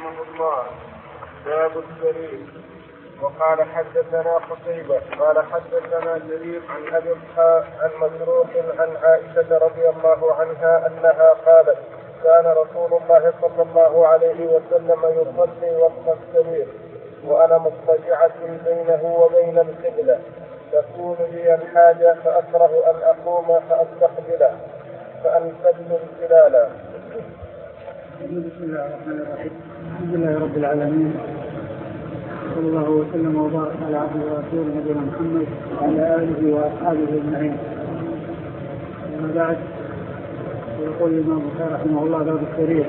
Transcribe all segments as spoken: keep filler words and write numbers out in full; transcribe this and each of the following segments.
رحمه الله. باب السرير. وقال حدثنا قتيبة قال حدثنا جرير عن ابي عن مسروق عن عائشة رضي الله عنها انها قالت: كان رسول الله صلى الله عليه وسلم يصلي وسط السرير وانا مضطجعة بينه وبين القبلة، تكون لي الحاجة فاكره ان اقوم فاستقبله فانسد انسلالا. بسم الله الرحمن الرحيم. الحمد لله رب العالمين، صلى الله وسلم وبارك على عبده ورسوله نبينا محمد وعلى اله واصحابه اجمعين. اما بعد، يقول الامام البخاري رحمه الله: باب السرير.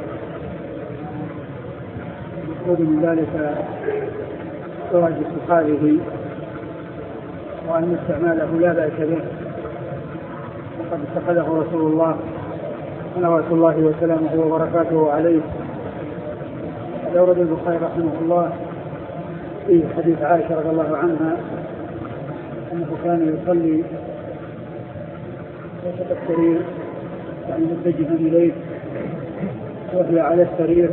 المقصود من ذلك زواج اتخاذه وان استعماله لا باس به، وقد اتخذه رسول الله صلوات الله وسلامه وبركاته عليه. أورد البخاري رحمه الله في حديث عائشة رضي الله عنها أنه كان يصلي وسط السرير، يعني متجها إليه وهي على السرير،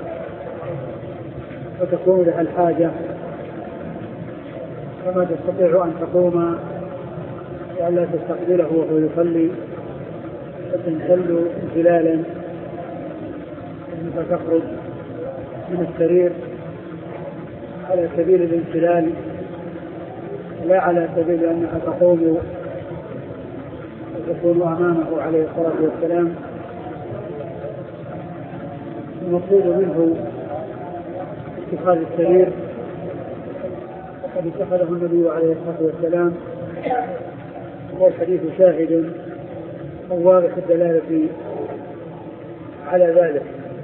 وتكون لها الحاجة فما تستطيع أن تقوم وألا تستقبله وهو يصلي، فتنسل انسلالا فتخرج من السرير على سبيل الانسلال، لا على سبيل أنها تقوم وتكون أمامه عليه الصلاة والسلام. المقصود منه اتخاذ السرير، وقد اتخذه النبي عليه الصلاة والسلام، والحديث شاهد واضح الدلالة على ذلك.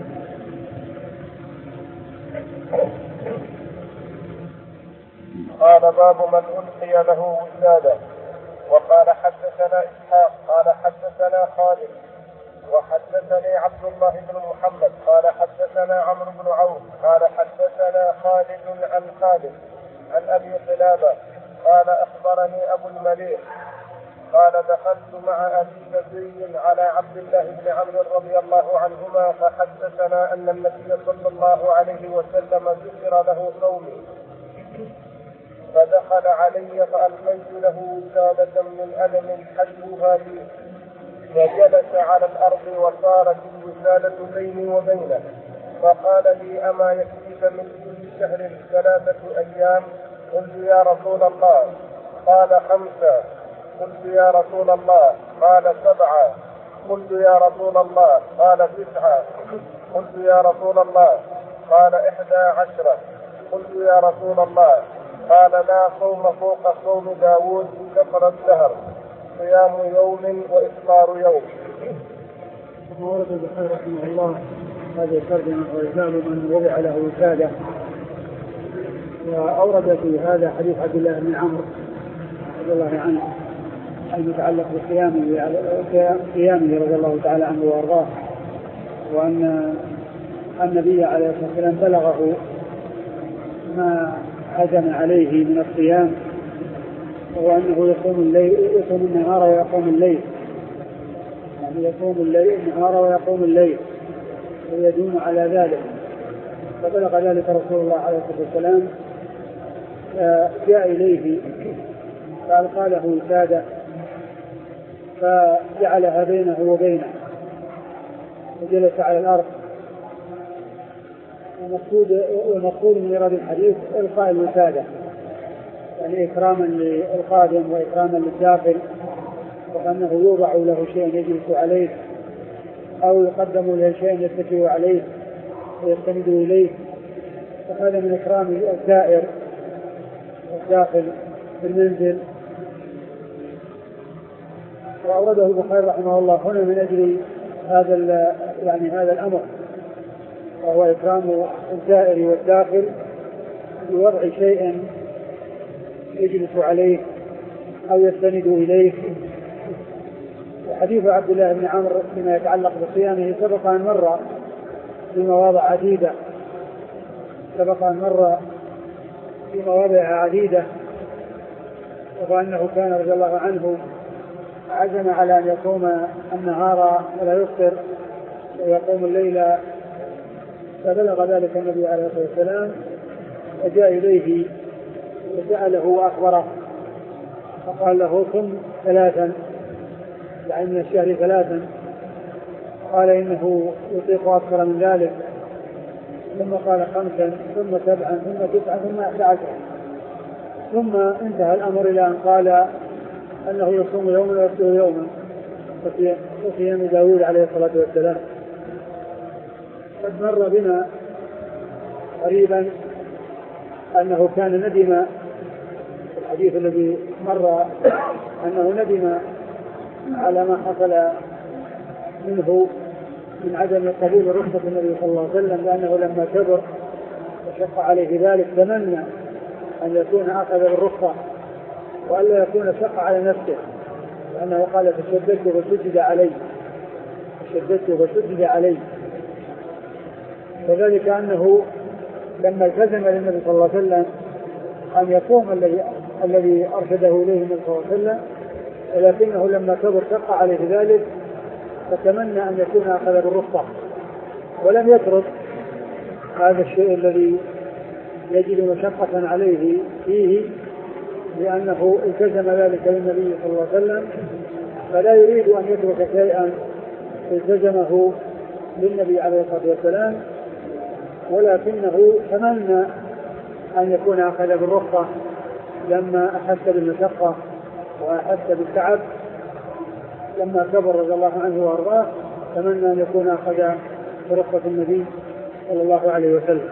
قال: باب من ألقي له وسادة. وقال حدثنا إسحاق قال حدثنا خالد وحدثني عبد الله بن محمد قال حدثنا عمرو بن عوف قال حدثنا خالد عن خالد عن أبي قلابة قال: أخبرني أبو المليح قال: دخلت مع أبي بكر على عبد الله بن عمرو رضي الله عنهما فحدثنا أن النبي صلى الله عليه وسلم ذكر له قومي، فدخل علي فألقيت له وسادة من ألم حجبها لي، فجلس على الأرض وصارت الوسادة بيني وبينه، فقال لي: أما يكفيك من كل شهر ثلاثة أيام؟ قلت: يا رسول الله. قال: خمسة. قلت: يا رسول الله. قال: سبعة. قلت: يا رسول الله. قال: تسعة. قلت: يا رسول الله. قال: إحدى عشرة. قلت: يا رسول الله. قال: لا صوم فوق صوم داود كفر الدهر، صيام يوم وإفطار يوم. ورد البخاري رحمه الله هذا الترجمة وإجاب من وضع له وسادة، وأورد في هذا حديث عبد الله بن عمرو رضي الله عنه المتعلق بقيامه قيامه رضي الله تعالى عنه وارضاه، وأن النبي عليه الصلاة والسلام بلغه ما عزم عليه من الصيام، وأنه يصوم الليل يصوم النهار ويقوم الليل، يعني يصوم الليل النهار ويقوم الليل ويدوم على ذلك. فبلغ ذلك رسول الله عليه الصلاة والسلام، جاء إليه فألقى له وسادة فجعلها بينه وبينه وجلس على الأرض. والمقصود من إيراد الحديث إلقاء الوسادة، يعني إكراما للقادم وإكراما للداخل، وأنه يوضع له شيء يجلس عليه أو يقدم له شيء يتكئ عليه ويستند إليه، فهذا من إكرام الزائر الداخل في المنزل. وأورده البخاري رحمه الله هنا من أجل هذا يعني هذا الأمر، وهو إكرام الزائر والداخل بوضع شيء يجلس عليه أو يستند إليه. وحديث عبد الله بن عمرو فيما يتعلق بصيامه سبق أن مر في مواضع عديدة سبق أن مر في مواضع عديدة وأنه كان رضي الله عنه عزم على أن يقوم النهار ولا يفطر ويقوم الليل فبلغ ذلك النبي عليه الصلاة والسلام فجاء إليه وسأله وأخبره فقال له صم ثلاثا يعني من الشهر ثلاثا. قال إنه يطيق أكثر من ذلك. ثم قال خمسا ثم سبعا ثم تسعا ثم أحد عشر. ثم انتهى الأمر إلى أن قال أنه يصوم يوما ويفطر يوما وصيام داود عليه الصلاة والسلام. قد مر بنا قريبا أنه كان ندم، الحديث الذي مر أنه ندم على ما حصل منه من عدم قبول رخصة النبي صلى الله عليه وسلم، لأنه لما كبر وشق عليه ذلك تمنى أن يكون أخذ بالرخصة وألا يكون شق على نفسه، لأنه قال تشددت وشدد علي تشددت وشدد علي وذلك أنه لما التزم للنبي صلى الله عليه وسلم أن يقوم الذي الذي أرشده إليه النبي صلى الله عليه وسلم، ولكنه لما كبر شق عليه ذلك فتمنى أن يكون أخذ بالرخصة ولم يترك هذا الشيء الذي يجد مشقة عليه فيه، لأنه التزم ذلك للنبي صلى الله عليه وسلم، فلا يريد أن يترك شيئا التزمه للنبي عليه الصلاة والسلام، ولكنه تمنى أن يكون أخذ بالرخصة لما أحس بالمشقة وأحس بالتعب لما كبر رضي الله عنه وأرضاه، تمنى أن يكون أخذ برخصة النبي صلى الله عليه وسلم.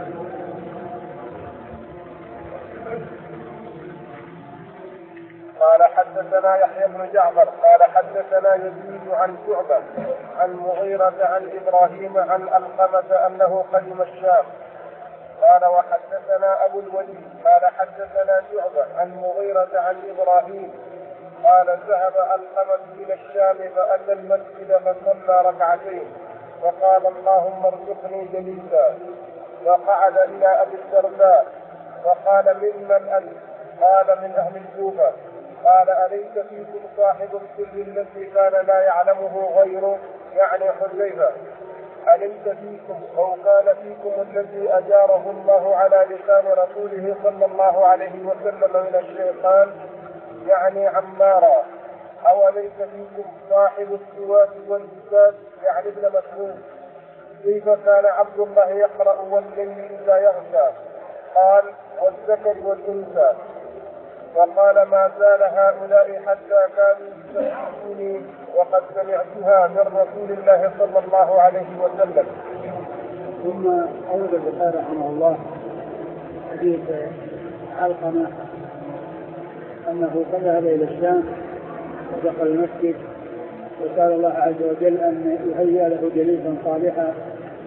قال حدثنا يحيى بن جعفر قال حدثنا يزيد عن شعبة عن مغيرة عن إبراهيم عن علقمة أنه قدم الشام. قال وحدثنا أبو الوليد قال حدثنا شعبة عن مغيرة عن إبراهيم قال ذهب علقمة إلى الشام فأتى المسجد فصلى ركعتين فقال اللهم ارزقني جليسا، فقعد إلى أبي الدرداء فقال ممن أنت؟ قال من أهل الكوفة. قال أليس فيكم صاحب السر الذي كان لا يعلمه غيره يعني حذيفة؟ أليس فيكم أو كان فيكم الذي أجاره الله على لسان رسوله صلى الله عليه وسلم من الشيطان يعني عمارا؟ أو ليس فيكم صاحب السواك والجساد يعني ابن مسعود؟ كيف كان عبد الله يقرأ والليل إذا يغشى؟ قال والذكر والأنثى. فقال ما زال هؤلاء حتى كانوا يسمعوني وقد سمعتها من رسول الله صلى الله عليه وسلم. ثم أورد البخاري رحمه الله حديث علقمة أنه قد ذهب إلى الشام ودخل المسجد وسأل الله عز وجل أن يهيئ له جليسا صالحا،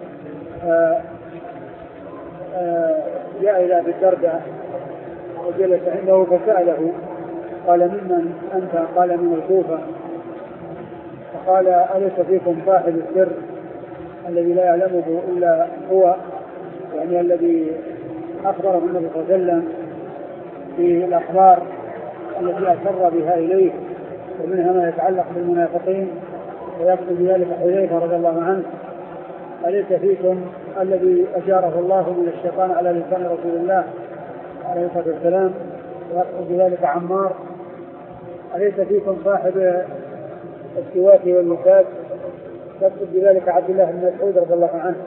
جاء إلى أبي الدرداء وجلس عنده فسأله قال ممن أنت؟ قال من الكوفة. فقال أليس فيكم صاحب السر الذي لا يعلمه إلا هو، يعني الذي أخبره النبي صلى الله عليه وسلم في الأخبار التي أسر بها إليه ومنها ما يتعلق بالمنافقين ويقصد بذلك حذيفة رضي الله عنه. أليس فيكم الذي أجاره الله من الشيطان على لسان رسول الله عليه الصلاة والسلام ويقصد بذلك عمار؟ أليس فيكم صاحب السواك والوساد؟ يقصد بذلك عبد الله بن مسعود رضي الله عنه.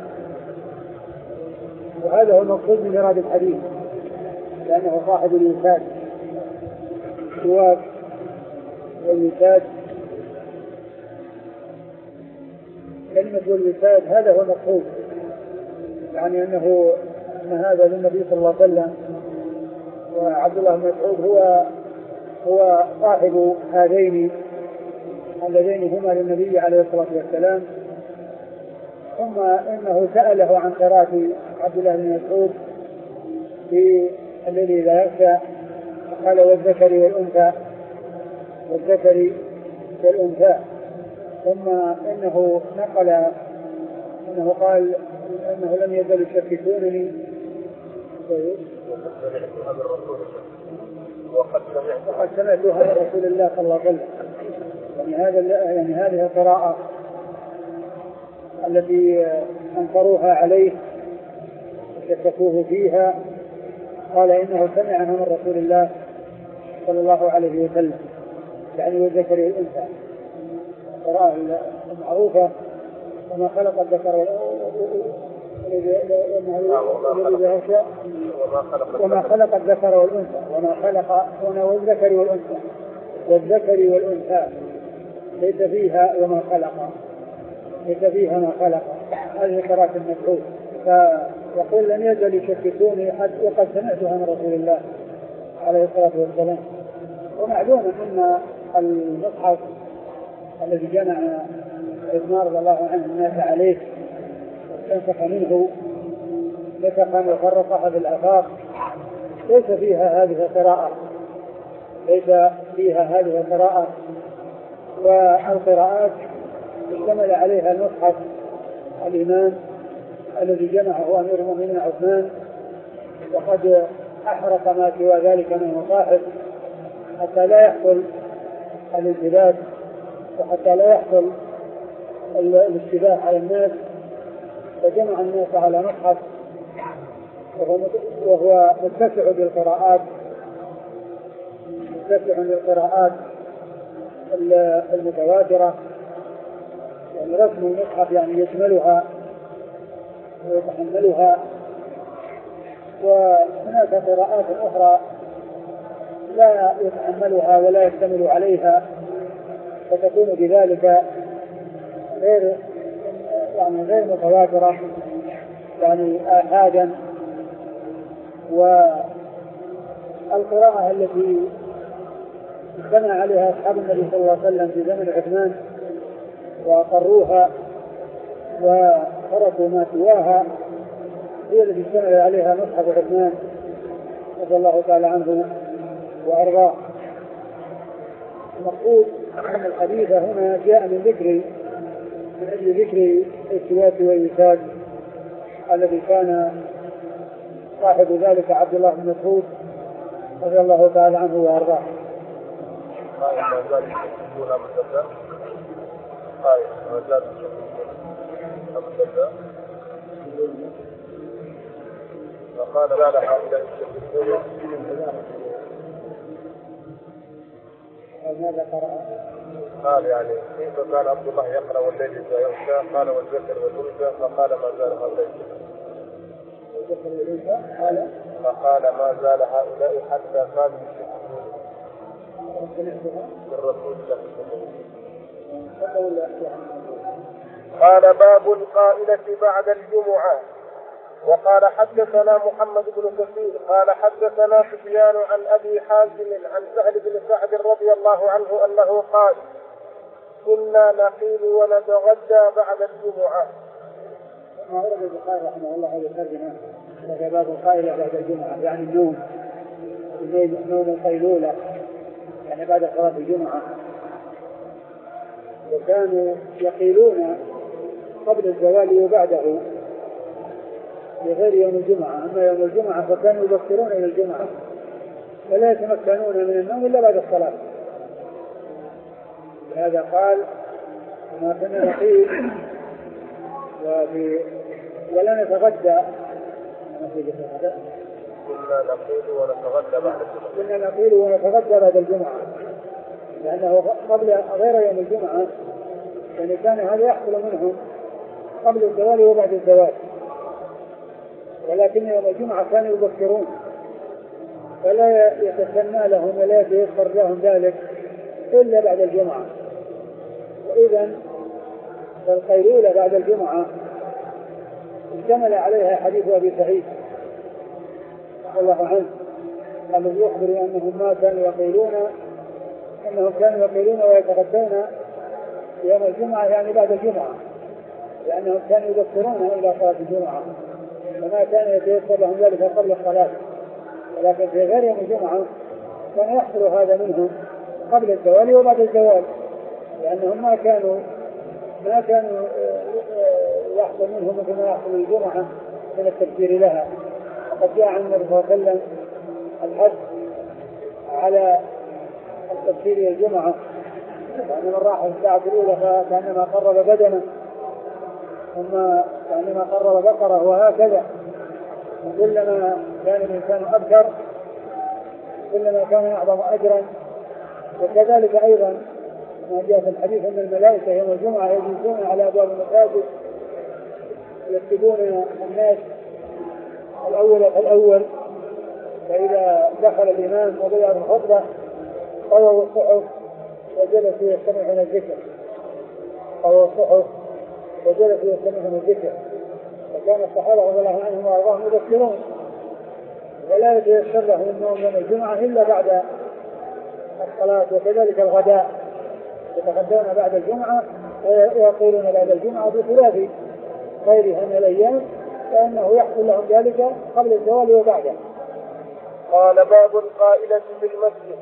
وهذا هو المقصود من إرادة الحديث، لأنه صاحب الوساد السواك والوساد. كلمة والوساد هذا هو المقصود، يعني أنه أن هذا للنبي صلى الله عليه وسلم، وعبد الله بن مسعود هو هو صاحب هذين اللذين هما للنبي عليه الصلاة والسلام. ثم إنه سأله عن قراءة عبد الله بن مسعود في الذي لا يخشى، قال والذكر والأنثى والذكر والأنثى. ثم إنه نقل أنه قال أنه لم يزل يشككونني وقد سمعتها من رسول الله صلى الله عليه وسلم. يعني هذا يعني هذه القراءة التي أنكروها عليه شككوه فيها قال إنه سمعها من رسول الله صلى الله عليه وسلم، يعني والذكر والأنثى، القراءة المعروفة وما خلق الذكر وما خلق الذكر والأنثى وما خلق والذكر والأنثى والذكر والأنثى ليس فيها وما خلق، ليس فيها ما خلق، هذه قراءة المسعود. فيقول لم يزل يشككوني حتى وقد سمعتها من رسول الله عليه الصلاة والسلام. ومعلوم أن المصحف الذي جمع عثمان رضي الله عنه الناس عليه واستنسخ منه نسخا وفرقها في الآفاق ليس فيها هذه القراءة، ليس فيها هذه القراءة. والقراءات اشتمل عليها المصحف الإمام الذي جمعه أمير المؤمنين عثمان، وقد أحرق ما سوى ذلك من المصاحف حتى لا يحصل الانتباه وحتى لا يحصل الاشتباه على الناس، فجمع الناس على مصحف وهو متسع بالقراءات متسع للقراءات المتواترة، يعني رسم المصحف يعني يشملها ويتحملها. وهناك قراءات أخرى لا يتحملها ولا يشتمل عليها، فتكون بذلك غير يعني غير متواترة، يعني آحادا. والقراءة التي اجتمع عليها أصحاب النبي صلى الله عليه وسلم في زمن عثمان وأقروها وتركوا ما سواها هي التي اشتمل عليها مصحف عثمان رضي الله تعالى عنه وأرضاه. المقصود أن الحديث هنا جاء من ذكر من أجل ذكر السواك والوساد الذي كان صاحب ذلك عبد الله بن مسعود رضي الله تعالى عنه وأرضاه. وقال لا لها إلى ماذا قرأ؟ قال يعني كيف كان عبد الله يقرأ والليل إذا يغشى؟ قال والذكر والأنثى، فقال ما زال هؤلاء فقال ما زال هؤلاء حتى كانوا يشركون بالرسول صلى الله عليه وسلم. قال باب القائلة بعد الجمعة. وقال حدثنا محمد بن كثير قال حدثنا سفيان عن أبي حازم عن سهل بن سعد رضي الله عنه أنه قال كنا نقيل ونتغدى بعد الجمعة. ما ورد البخاري رحمه الله هذه الترجمة وهي باب القائلة بعد الجمعة، يعني النوم نوم القيلولة يعني بعد صلاة الجمعة. وكانوا يقيلون قبل الزوال وبعده بغير يوم الجمعة، أما يوم الجمعة فكانوا يبكرون إلى الجمعة ولا يتمكنون من النوم إلا بعد الصلاة. لهذا قال ما كنا نقيل وفي ولا نتغدى كنا نقيل ونتغدى بعد الجمعة كنا نقيل ونتغدى بعد الجمعة لأنه قبل غير يوم الجمعة يعني كان هذا يحصل منهم قبل الزوال وبعد الزوال، ولكن يوم الجمعة كانوا يبكرون فلا يتسنى لهم ولا يتيسر لهم ذلك إلا بعد الجمعة. وإذن فالقيلولة بعد الجمعة اشتمل عليها حديث أبي سعيد رضي الله عنه الذي يخبر أنهم ما كانوا يقيلون أنهم كانوا يقيلون ويتغدون يوم الجمعة يعني بعد الجمعة، لأنهم كانوا يبكرون إلى صلاة الجمعة فما كان يتيسر لهم ذلك قبل الصلاة. ولكن في غير يوم الجمعة كان يحصل هذا منهم قبل الزوال وبعد الزوال، لأنهم ما كانوا ما كانوا يحصل منهم مثل ما يحصل الجمعة من التكبير لها. وقد جاء عن النبي صلى الله عليه وسلم الحث على التكبير الجمعة، لأن من راح الساعة الأولى فكأنما قرب بدنه ثم كأنما قرب بقرة وهكذا. كلما كان الإنسان أبكر كلما كان أعظم أجرا. وكذلك أيضا ما جاء في الحديث أن الملائكة يوم الجمعة يجلسون على أبواب المساجد يكتبون الناس الأول فالأول، فإذا دخل الإمام وبدأ الخطبة قووا الصحف وجلسوا يستمعون الذكر قووا الصحف وجلسوا يستمعون الذكر. وكان الصحابة رضي الله عنهم وأرضاهم يذكرون، ولا يتيسر لهم النوم يوم الجمعة إلا بعد الصلاة. وكذلك الغداء يتغدون بعد الجمعة ويقولون بعد الجمعة بخلاف غيرها من الأيام، فإنه يحصل لهم ذلك قبل الزوال وبعده. قال باب القائلة في المسجد.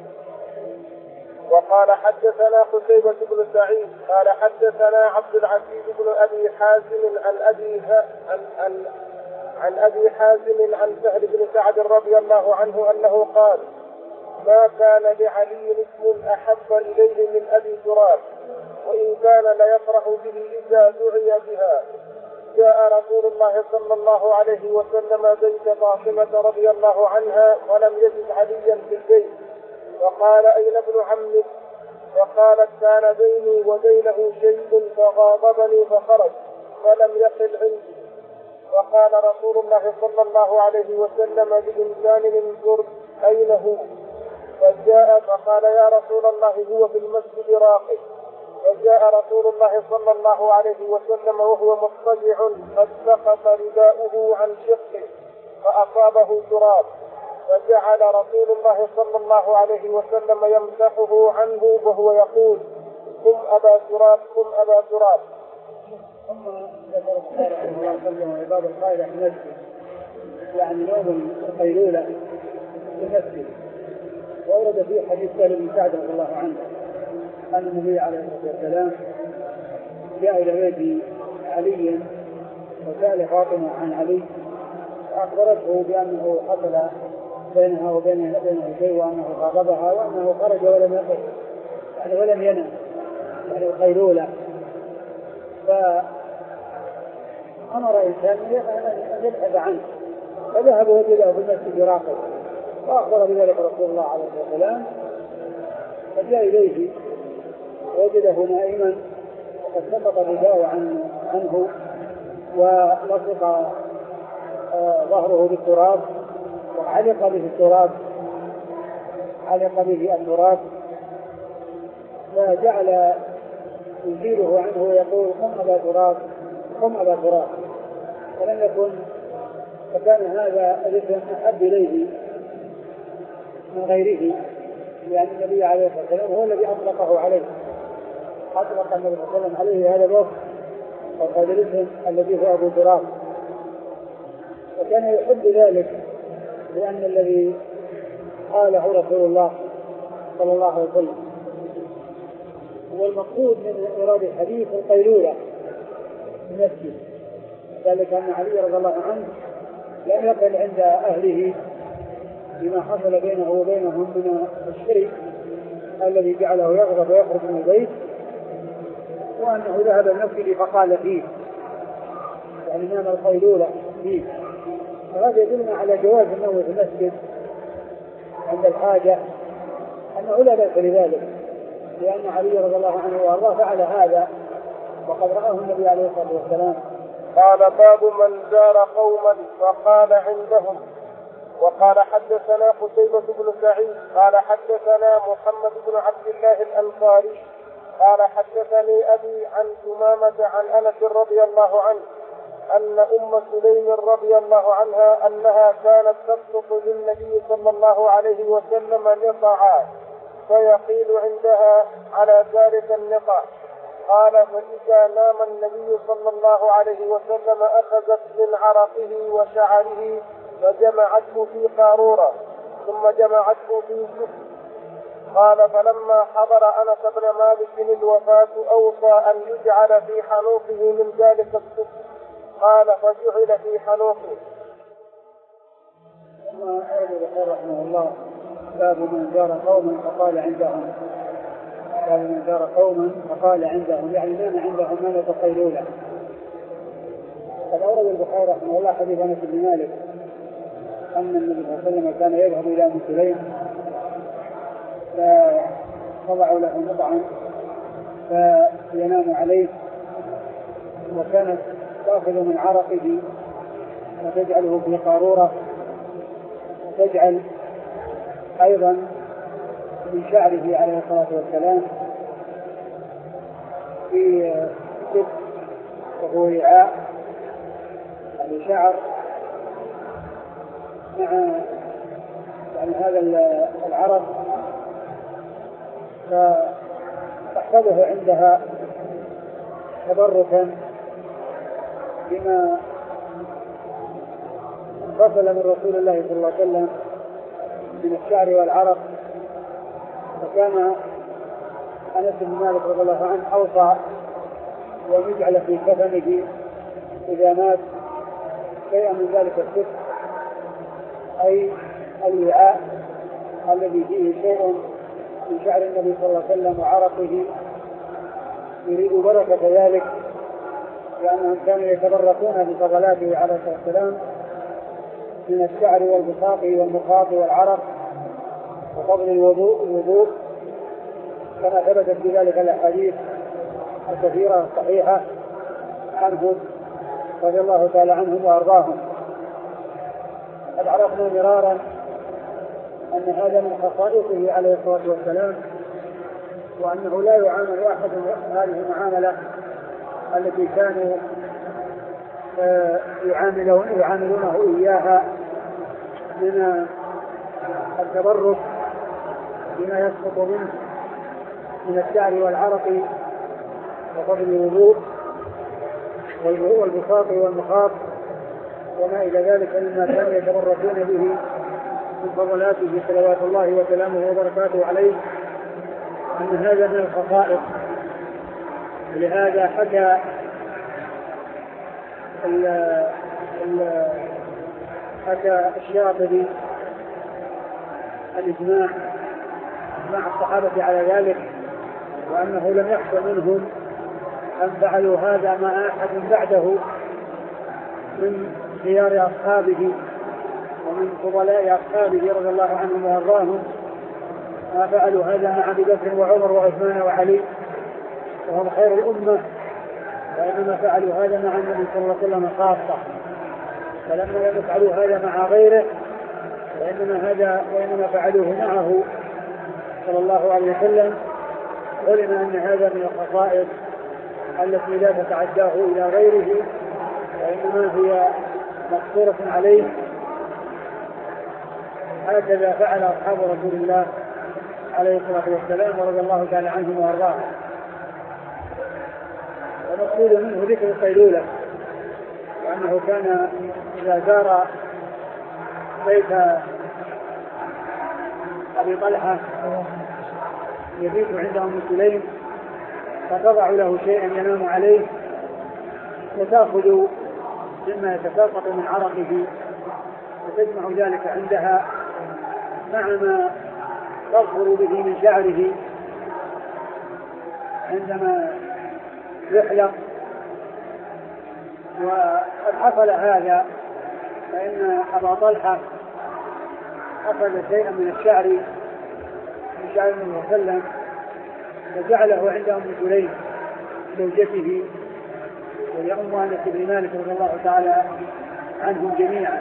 وقال حدثنا قتيبة بن سعيد قال حدثنا عبد العزيز بن أبي حازم عن أبي عن, عن, عن أبي حازم عن سهل بن سعد رضي الله عنه أنه قال: ما كان لعلي اسم أحب إليه من أبي تراب، وإن كان ليفرح به إذا دعي بها. جاء رسول الله صلى الله عليه وسلم بيت فاطمة رضي الله عنها ولم يجد عليا في البيت، وقال: أين ابن عمك؟ وقالت: كان بيني وبينه شيء فغاضبني فخرج فلم يقل عندي. وقال رسول الله صلى الله عليه وسلم بإنسان انظر أين هو؟ فجاء فقال: يا رسول الله هو في المسجد راقد. فجاء رسول الله صلى الله عليه وسلم وهو مضطجع قد سقط رداؤه عن شقه فأصابه تراب، فجعل رسول الله صلى الله عليه وسلم يمسحه عنه وهو يقول: قم أبا تراب قم أبا تراب. ثم ذكر الصلاة رحمه الله وسلم وعباد القائلة في المسجد، يعني نوم القيلولة في المسجد. وورد فيه حديث سهل بن سعد رضي الله عنه أن النبي عليه الصلاة والسلام جاء إلى بيت علي وسأل فاطمة عن علي، فأخبرته بأنه حصل بينها وبينه شيء وأنه غضبها وأنه خرج ولم يقف يعني ولم ينام يعني القيلولة. فأمر إنسان أن يبحث عنه، فذهب وجده في المسجد راقد، فأخبر بذلك رسول الله عليه الصلاة والسلام، فجاء إليه وجده نائما وقد سقط الرداء عنه ولصق آه ظهره بالتراب وعلق به التراب علق به التراب فجعل يزيله عنه ويقول: قم أبا تراب قم أبا تراب. ولم يكن فكان هذا الاسم أحب إليه من غيره، لأن النبي عليه الصلاة والسلام هو الذي أطلقه عليه، أطلق النبي صلى الله عليه وسلم عليه هذا الوصف وهذا الاسم الذي هو أبو تراب. وكان يحب ذلك لأن الذي قاله رسول الله صلى الله عليه وسلم. والمقصود من إرادة الحديث القيلولة في المسجد، ذلك أن علي رضي الله عنه لم يقل عند أهله بما حصل بينه وبينهم من الشرك الذي جعله يغضب ويخرج من البيت، وأنه ذهب المسجد فقال فيه يعني نام القيلولة فيه. وهذا يدلنا على جواز النوم في المسجد عند الحاجة، أنه لا بأس لذلك، لأن علي رضي الله عنه وأرضاه فعل هذا وقد رآه النبي عليه الصلاة والسلام. قال: باب من زار قوما فقال عندهم. وقال حدثنا قتيبة بن سعيد قال حدثنا محمد بن عبد الله الأنصاري قال حدثني أبي عن ثمامة عن أنس رضي الله عنه أن أم سليم رضي الله عنها أنها كانت تبسط للنبي صلى الله عليه وسلم نقعا فيقيل عندها على ذلك النقع. قال: فإذا نام النبي صلى الله عليه وسلم أخذت من عرقه وشعره فجمعته في قارورة ثم جمعته في سفن. قال: فلما حضر أنس بن مالك الوفاة أوصى أن يجعل في حنوطه من ذلك السفن. قال: فجعل في حنوطه. ثم أرد بخير رحمه الله باب من زار قوما فقال عندهم. باب من زار قوما فقال عندهم يعني نام عندهم نامة القيلولة. قد أورد البخاري رحمه الله حديث أنس بن مالك أن النبي صلى الله عليه وسلم كان يذهب إلى أم سليم فوضع له مطعم فينام عليه، وكانت تأخذ من عرقه وتجعله في قارورة، وتجعل أيضا من شعره عليه الصلاة والسلام في سك وهو وعاء يعني شعر مع يعني هذا العرق، فتحفظه عندها تبركا بما انفصل من رسول الله صلى الله عليه وسلم من الشعر والعرق. فكان أنس بن مالك رضي الله عنه أوصى وأن يجعل في كفنه إذا مات شيئا من ذلك السك، أي الوعاء الذي فيه شيء من شعر النبي صلى الله عليه وسلم وعرقه، يريد بركة ذلك، لأنهم كانوا يتبركون بفضلاته عليه الصلاة والسلام من الشعر والبساط والمخاط والعرق وفضل الوضوء الوضوء كما ثبتت بذلك الأحاديث الكثيرة الصحيحة عنهم رضي الله تعالى عنهم وأرضاهم. قد عرفنا مرارا أن هذا من خصائصه عليه الصلاة والسلام، وأنه لا يعامل أحد هذه المعاملة التي كانوا يعاملونه إياها من التبرك بما يسقط منه من الشعر والعرق وفضل الوضوء والبساط والمخاط وما إلى ذلك مما كانوا يتبركون به من فضلاته صلوات الله وسلامه وبركاته عليه، أن هذا من الخصائص. ولهذا حكى ال ال حكى الشاطبي الإجماع مع الصحابة على ذلك، وأنه لم يحصل منهم أن فعلوا هذا مع أحد بعده من خيار أصحابه ومن فضلاء أصحابه رضي الله عنهم وأرضاهم، ما فعلوا هذا مع أبي بكر وعمر وعثمان وعلي وهم خير الأمة، وإنما فعلوا هذا مع النبي صلى الله عليه وسلم خاصة. فلما لم يفعلوا هذا مع غيره وإنما هذا وإنما فعلوه معه صلى الله عليه وسلم، علم أن هذا من الخصائص التي لا تتعداه إلى غيره، وإنما هي مقصورة عليه. هكذا فعل أصحاب رسول الله عليه الصلاة والسلام ورضي الله تعالى عنهم وأرضاهم. ونقول منه ذكر القيلولة، وأنه كان إذا زار بيت أبي طلحة يبيت عند أم سليم فتضع له شيئا ينام عليه وتأخذ مما يتساقط من عرقه وتجمع ذلك عندها مع ما تظهر به من شعره عندما يحلق. وقد حصل هذا فإن أبا طلحة أخذ شيئا من الشعر من شعر النبي صلى الله عليه وسلم فجعله عند أم سليم زوجته وهي أم أنس بن مالك رضي الله تعالى عنهم جميعا.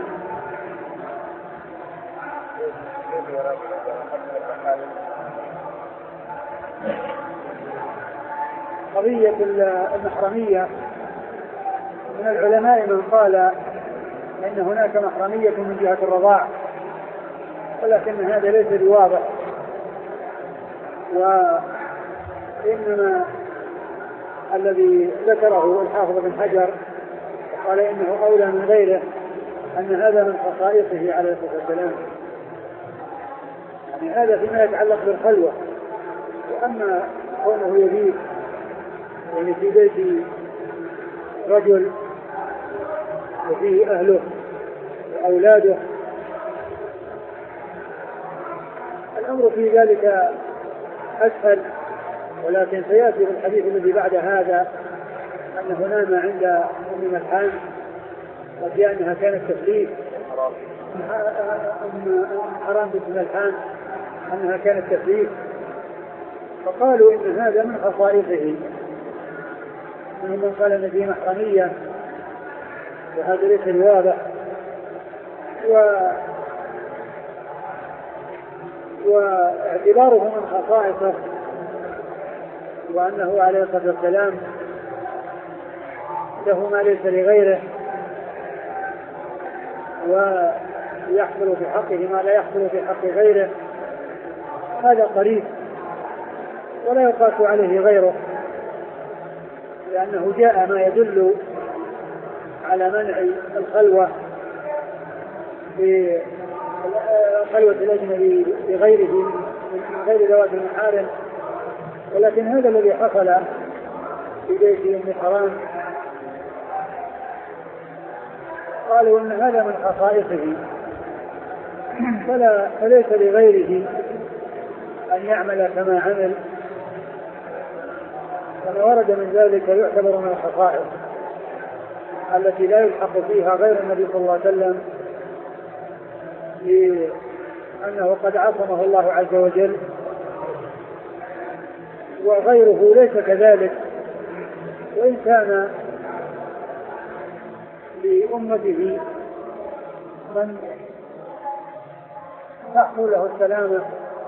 قضية المحرمية، من العلماء من قال إن هناك محرمية من جهة الرضاع، ولكن هذا ليس بواضح، وإنما الذي ذكره الحافظ بن حجر قال إنه أولى من غيره أن هذا من خصائصه عليه الصلاة والسلام، يعني هذا فيما يتعلق بالخلوة. وأما كونه يبيت يعني في بيت رجل وفيه أهله وأولاده، الأمر في ذلك أسهل. ولكن سيأتي في الحديث الذي بعد هذا أنه نام عند أم ملحان وفي أنها كانت تفليس أن حرام بنت ملحان أنها كانت تفليس، فقالوا إن هذا من خصائصه، منهم من قال أن فيه محرمية وهذا ليس الواضح، و واعتباره من خصائصه وأنه عليه الصلاة والسلام له ما ليس لغيره ويحصل في حقه ما لا يحصل في حق غيره، هذا قريب ولا يقاس عليه غيره، لأنه جاء ما يدل على منع الخلوة خلوة الأجنبي بغيره من غير ذوات المحارم، ولكن هذا الذي حصل في بيت أم حرام قالوا إن هذا من خصائصه فلا فليس لغيره أن يعمل كما عمل، فما ورد من ذلك يعتبر من الخصائص التي لا يلحق فيها غير النبي صلى الله عليه وسلم، لأنه قد عصمه الله عز وجل، وغيره ليس كذلك، وإن كان لأمته من تحصل له السلامة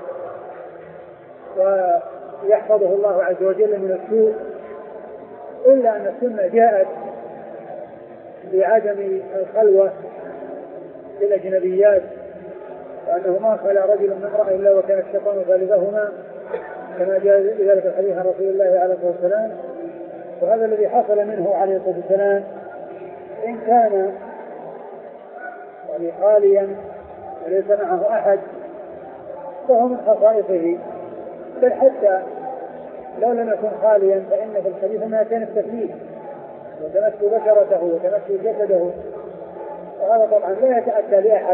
ويحفظه الله عز وجل من السوء، إلا أن السنة جاءت بعدم الخلوة للأجنبيات، وأنه ما خلا رجل من امرأة إلا وكان الشيطان ثالثهما، كما جاء ذلك الحديث عن رسول الله عليه الصلاة والسلام. وهذا الذي حصل منه عليه الصلاة والسلام إن كان يعني خاليا وليس معه أحد فهو من خصائصه، بل حتى لو لم يكن خاليا فإن في الحديث أنها كانت تفليس وتمس بشرته وتمس جسده، وهذا طبعا لا يتأتى لأحد،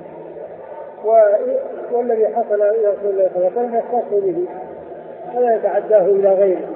والذي حصل إلى رسول الله صلى الله عليه وسلم يختص به ولا يتعداه إلى غيره.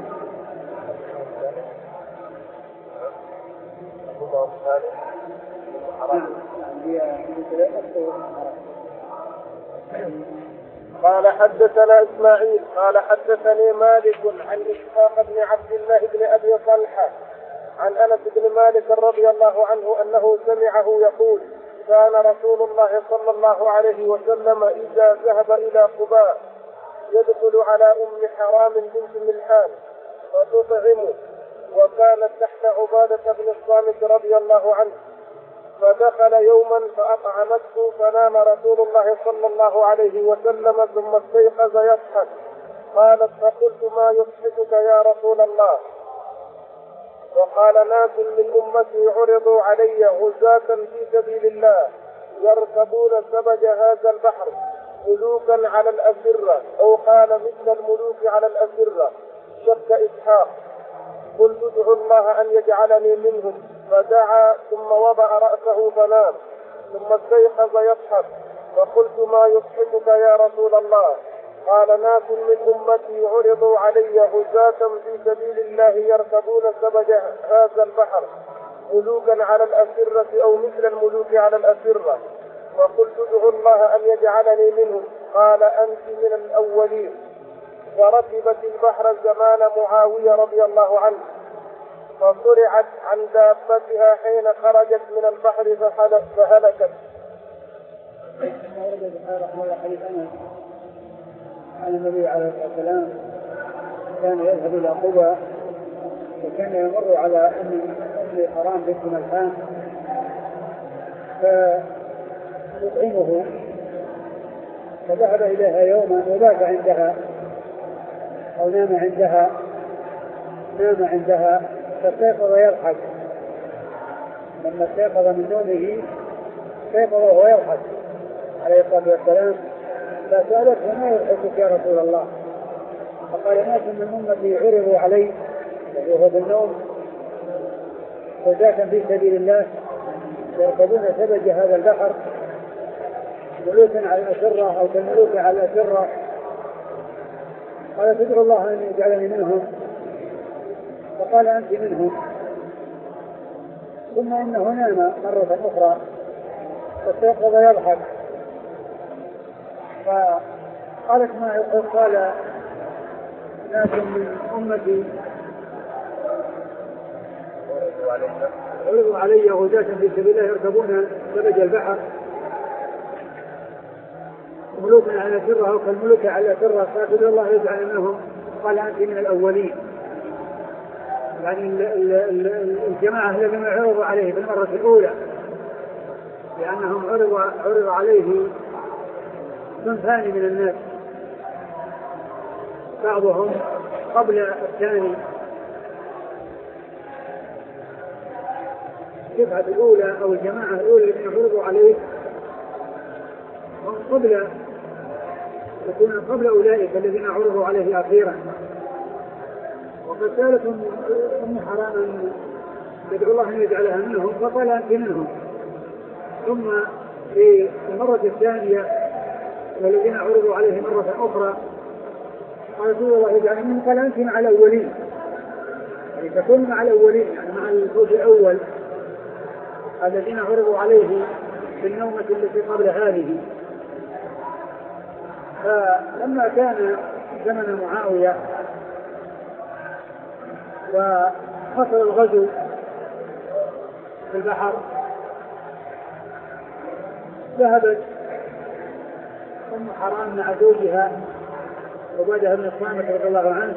قال حدثنا إسماعيل قال حدثني مالك عن إسحاق بن عبد الله بن أبي طلحة عن أنس بن مالك رضي الله عنه أنه سمعه يقول: كان رسول الله صلى الله عليه وسلم إذا ذهب إلى قباء يدخل على أم حرام بنت ملحان فتطعمه، وكانت تحت عبادة بن الصامت رضي الله عنه، فدخل يوما فأطعمته فنام رسول الله صلى الله عليه وسلم ثم استيقظ يضحك. قالت: فقلت: ما يضحكك يا رسول الله؟ وقال: ناس من أمتي عرضوا علي غزاة في سبيل الله يركبون سبج هذا البحر ملوكا على الأسرة، أو قال مثل الملوك على الأسرة. شك إسحاق. قلت: ادعو الله أن يجعلني منهم. فدعا ثم وضع رأسه فنام، ثم استيقظ يضحك. فقلت: ما يضحكك يا رسول الله؟ قال: ناس من أمتي عرضوا علي غزاة في سبيل الله يركبون سبج هذا البحر ملوكا على الأسرة، أو مثل الملوك على الأسرة. فقلت: ادعو الله أن يجعلني منهم. قال: أنت من الأولين. وركبت البحر زمان معاوية رضي الله عنه، فصرعت عن دابتها حين خرجت من البحر فهلكت. عن النبي عليه الصلاة والسلام كان يذهب إلى قباء وكان يمر على أم حرام بنت ملحان فيطعمه، فذهب إليها يوما وبات عندها أو نام عندها نام عندها فاستيقظ يضحك. لما استيقظ من نومه استيقظ وهو يضحك عليه الصلاة والسلام، فسألته: ما يضحكك يا رسول الله؟ فقال: ناس من أمتي عرضوا علي وهو بالنوم غزاة في سبيل الله يركبون سبج هذا البحر ملوكا على الأسرة أو كالملوك على الأسرة. قال: تدعو الله أن يجعلني منهم. فقال: أنت منهم. ثم إنه نام مرة أخرى فاستيقظ يضحك. فقالت ما يقول؟ قال ناس من أمتي عرضوا علي غزاة في سبيل الله يركبون سبج البحر ملوكا على سرها وكالملوك على سرها، فأخذ الله يجعل منهم. قال أنت من الأولين. يعني الجماعة الذين عرضوا عليه في المرة الأولى لأنهم عرض, عرض عليه صنفان من الناس، بعضهم قبل الثاني. الشفعة الأولى أو الجماعة الأولى الذين عرضوا عليه هم قبل يكون قبل أولئك الذين عرضوا عليه أخيرا. وقد سألتهم أم حرام يدعو الله أن يجعلها منهم، فقال أنت منهم. ثم في المرة الثانية والذين عرضوا عليه مرة أخرى قال رسول الله يجعل منهم، قال أنت مع الأولين. يعني تكون مع الأولين، يعني مع الفوج الأول الذين عرضوا عليه في النومة التي قبل هذه. فلما كان زمن معاوية وحصل الغزو في البحر، ذهبت أم حرام مع زوجها عبادة بن الصامت رضي الله عنه،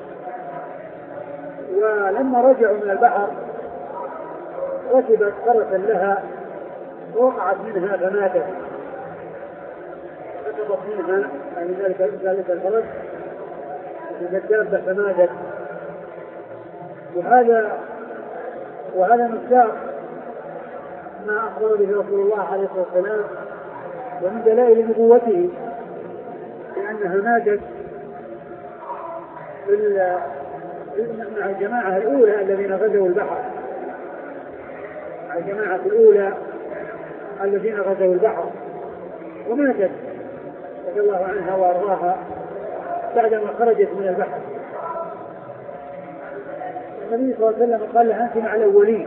ولما رجعوا من البحر ركبت فرسا لها وقعت منها فماتت. ركبت منها يعني ذلك ذلك الفرس الدابة فماتت. وهذا وهذا مصداق ما أخبر به رسول الله عليه الصلاة والسلام ومن دلائل نبوته، لأنها ماتت مع الجماعة الأولى الذين غزوا البحر مع الجماعة الأولى الذين غزوا البحر وماتت رضي الله عنها وأرضاها بعدما خرجت من البحر. النبي صلى الله عليه وسلم قال لها أنت مع الأولين.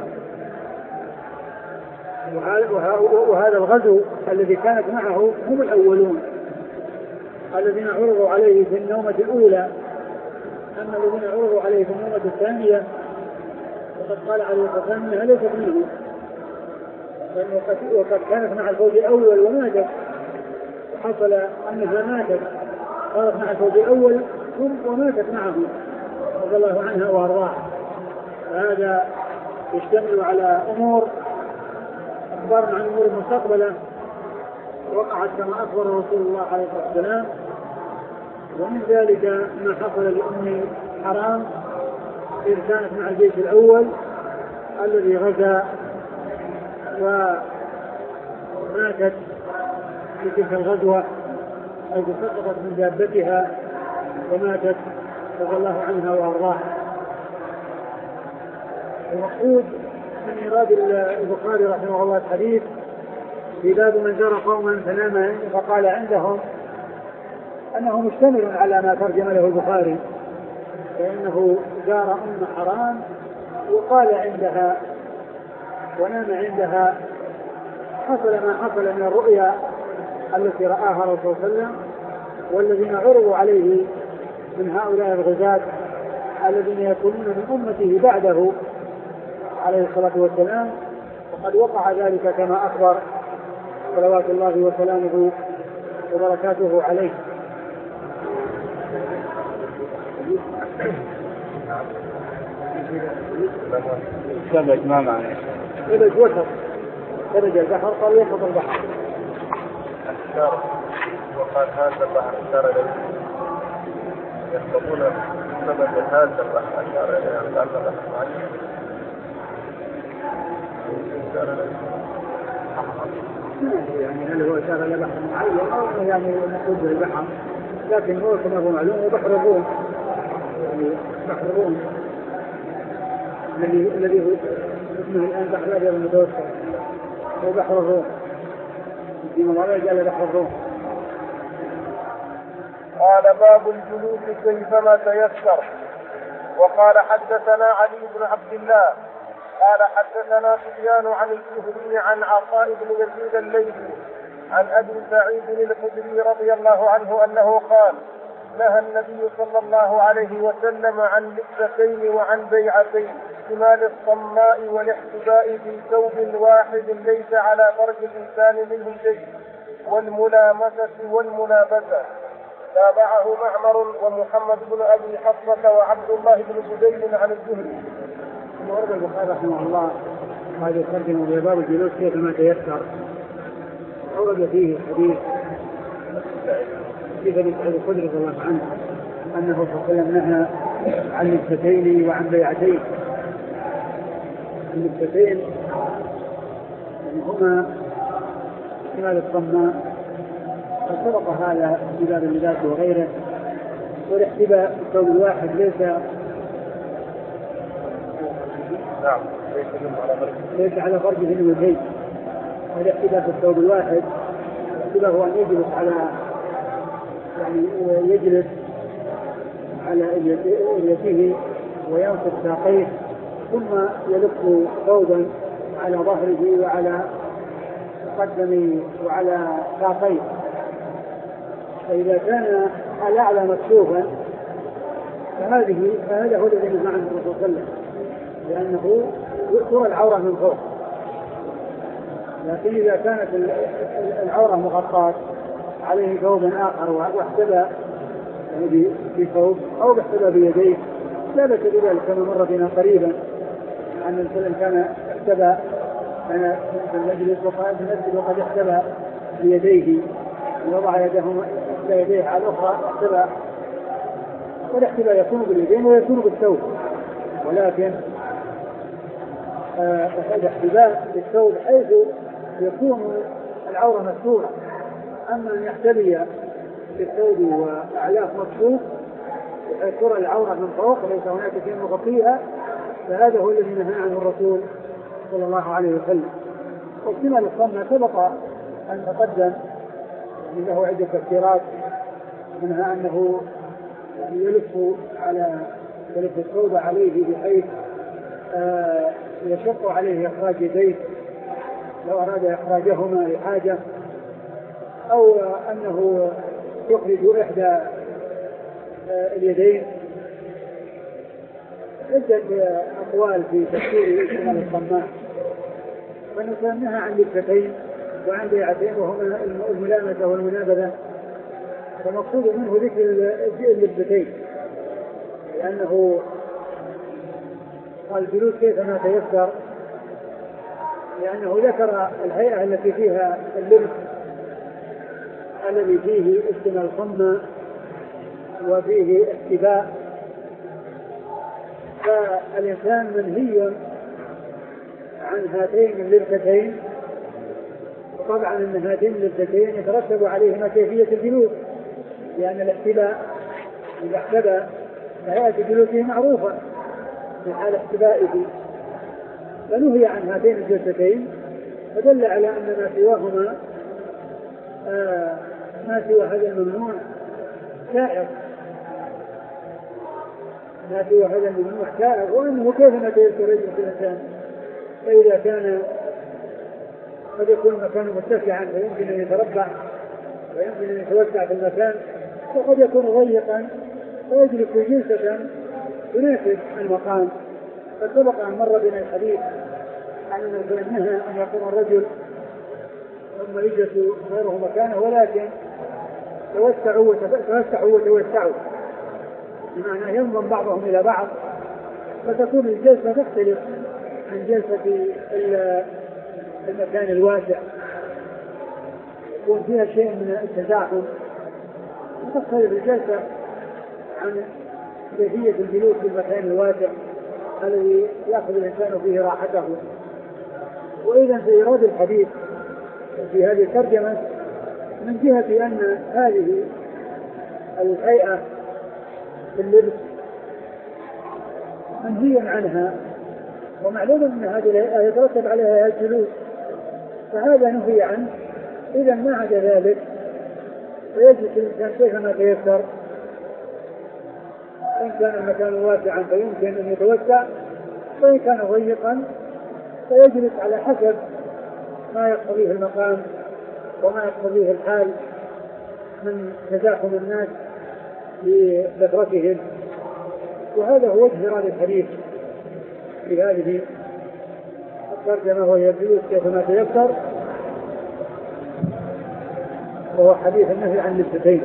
وهذا الغزو الذي كانت معه هم الأولون الذين عرضوا عليه في النومة الأولى. أما الذين عرضوا عليه في النومة الثانية وقد قال عليه الصلاة والسلام أنها ليست منه، وقد كانت مع الفوج الأول وماتت، وحصل أنها ماتت صارت مع الفوج الأول وماتت معه رضي الله عنها وأرضاها. فهذا يشتمل على أمور أخبار عن أمور مستقبلة وقعت كما أخبر رسول الله عليه الصلاة والسلام. ومن ذلك ما حصل لأم حرام إذ كانت مع الجيش الأول الذي غزا وماتت في تلك الغزوة، حيث سقطت من دابتها وماتت رضي الله عنها وأرضاها. المقصود من إيراد البخاري رحمه الله الحديث في باب من زار قوما فنام فقال عندهم أنه مشتمل على ما ترجم له البخاري، فإنه زار أم حرام وقال عندها ونام عندها. حصل ما حصل من الرؤيا التي رآها رسول الله صلى الله عليه وسلم والذين عرضوا عليه من هؤلاء الغزاة الذين يكونون من أمته بعده عليه الصلاة والسلام. وقد وقع ذلك كما أخبر صلوات الله وسلامه وبركاته عليه. سبج ما معنى سبج وسط سبج البحر قال وسط البحر. وقال هذا البحر أشار إليه يخطبون سبج هذا البحر أشار إليه هذا البحر معين يعني هل هو أشار إلى بحر معين أو يعني نقود البحر، لكن هو كما هو معلوم بحر الروم، يعني بحر الروم الذي الذي هو اسمه الآن بحر الأبيض المتوسط هو بحر الروم، في مواضع قال بحر الروم. قال باب الجلوس كيفما تيسر. وقال حدثنا علي بن عبد الله قال حدثنا سفيان عن الزهري عن عطاء بن يزيد الليثي عن ابي سعيد الخدري رضي الله عنه انه قال نهى النبي صلى الله عليه وسلم عن لبستين وعن بيعتين شمال الصماء والاحتباء في ثوب واحد ليس على فرج الانسان منه شيء والملامسه والمنابسه. تابعه معمر ومحمد بن ابي حفصه وعبد الله بن بديل عن الزهري. ورد البخاري رحمه الله هذا يقدم بباب الجلوس كيف ما تيسر. ورد فيه حديث في ابي سعيد الخدري رضي الله عنه انه صلى الله عليه وسلم نهى عن لبستين وعن بيعتين. اللبستين هما شمال الصماء فسبق هذا في باب اللباس وغيره. والاحتباء في الثوب الواحد ليس نعم ليس على فرجه الوجهين. والاحتباء في الثوب الواحد الاحتباء هو ان يجلس على يعني يجلس على اليته وينصب ساقيه ثم يلف ثوبا على ظهره وعلى قدمه وعلى ساقيه. فإذا كان الأعلى مكشوفا فهذه فهذا هو الذي نهى عنه الرسول صلى الله عليه وسلم لأنه ترى العورة من فوق. لكن إذا كانت العورة مغطاة عليه ثوب آخر واحتبى بثوب أو باحتبى بيديه لا بأس بذلك كما مر بنا قريبا أن الإنسان كان احتبى أنا في المجلس وقال في المسجد وقد احتبى بيديه ووضع يديه على الأخرى احتبى. والاحتباء يكون باليدين ويكون بالثوب ولكن آه الاحتباء بالثوب حيث يكون العورة مكشوفة. أما أن يحتبي بالثوب وأعلاف مكشوف ترى العورة من فوق ليس هناك شيء مغطيها فهذا هو الذي نهى عنه الرسول صلى الله عليه وسلم. وشمال الصماء سبق أن تقدم له عدة تفسيرات منها أنه يلف على يلف الثوب عليه بحيث آه يشق عليه إخراج يديه لو أراد إخراجهما لحاجة أو أنه يخرج إحدى آه اليدين. عدة أقوال في تفسير شمال الصماء. فنسميها عن لبستين وعن بيعتين وهما الملامسة والمنابذة. فمقصود منه ذكر اللبستين لأنه قال الجلوس كيف ما تيسر لأنه ذكر الهيئة التي فيها اللبس الذي فيه اشتمال الصماء وفيه احتباء. فالإنسان منهي عن هاتين اللبستين وطبعا أن هاتين اللبستين يترتب عليهما كيفية الجلوس لأن الاحتباء إذا احتبى فهيئة جلوسه معروفة في حال احتبائه فنهي عن هاتين الجلستين فدل على أن ما سواهما آه ما سوى هذا الممنوع سائر ما سوى هذا الممنوع سائر وأنه كيف ما تيسر رجل الإنسان. فإذا كان قد يكون المكان متسعا فيمكن أن يتربع ويمكن أن يتوسع في المكان وقد يكون ضيقا فيجلس جلسة تناسب المقام. فسبق أن مر بنا الحديث عن أنه أن يقوم الرجل ثم يجلس غيره مكانه ولكن توسعوا وتوسعوا وتوسعوا بمعنى ينضم بعضهم إلى بعض فتكون الجلسة تختلف عن جلسة المكان الواسع يكون فيها شيء من التزاحم وتختلف الجلسة عن كيفية الجلوس في المكان الواسع الذي يأخذ الإنسان فيه راحته. وإذا في إيراد الحديث في هذه الترجمة من جهة أن هذه الهيئة في اللبس منهي عنها ومعلوم أن هذه الهيئة يترتب عليها الجلوس فهذا نهي عنه. إذا ما عدا ذلك فيجلس الإنسان كيفما تيسر. إن كان المكان واسعا فيمكن أن يتوسع وإن كان ضيقا فيجلس على حسب ما يقتضيه المقام وما يقتضيه الحال من تزاحم الناس بكثرتهم. وهذا هو وجه إرادة الحديث في هذه الترجمة، وهي الجلوس كيفما تيسر، وهو حديث النهي عن اللبستين.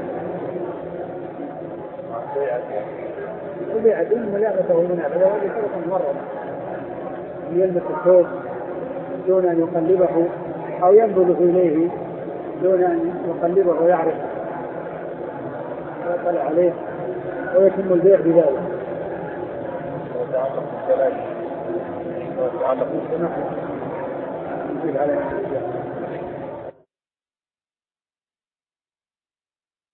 وبيعة ملامسه منع فهذه فرق مرة يلمس الثوب دون أن يقلبه أو ينظر إليه دون أن يقلبه ويعرف ويطلع عليه ويتم البيع بذلك. وتعلق بالثلاث وتعلق بالثلاث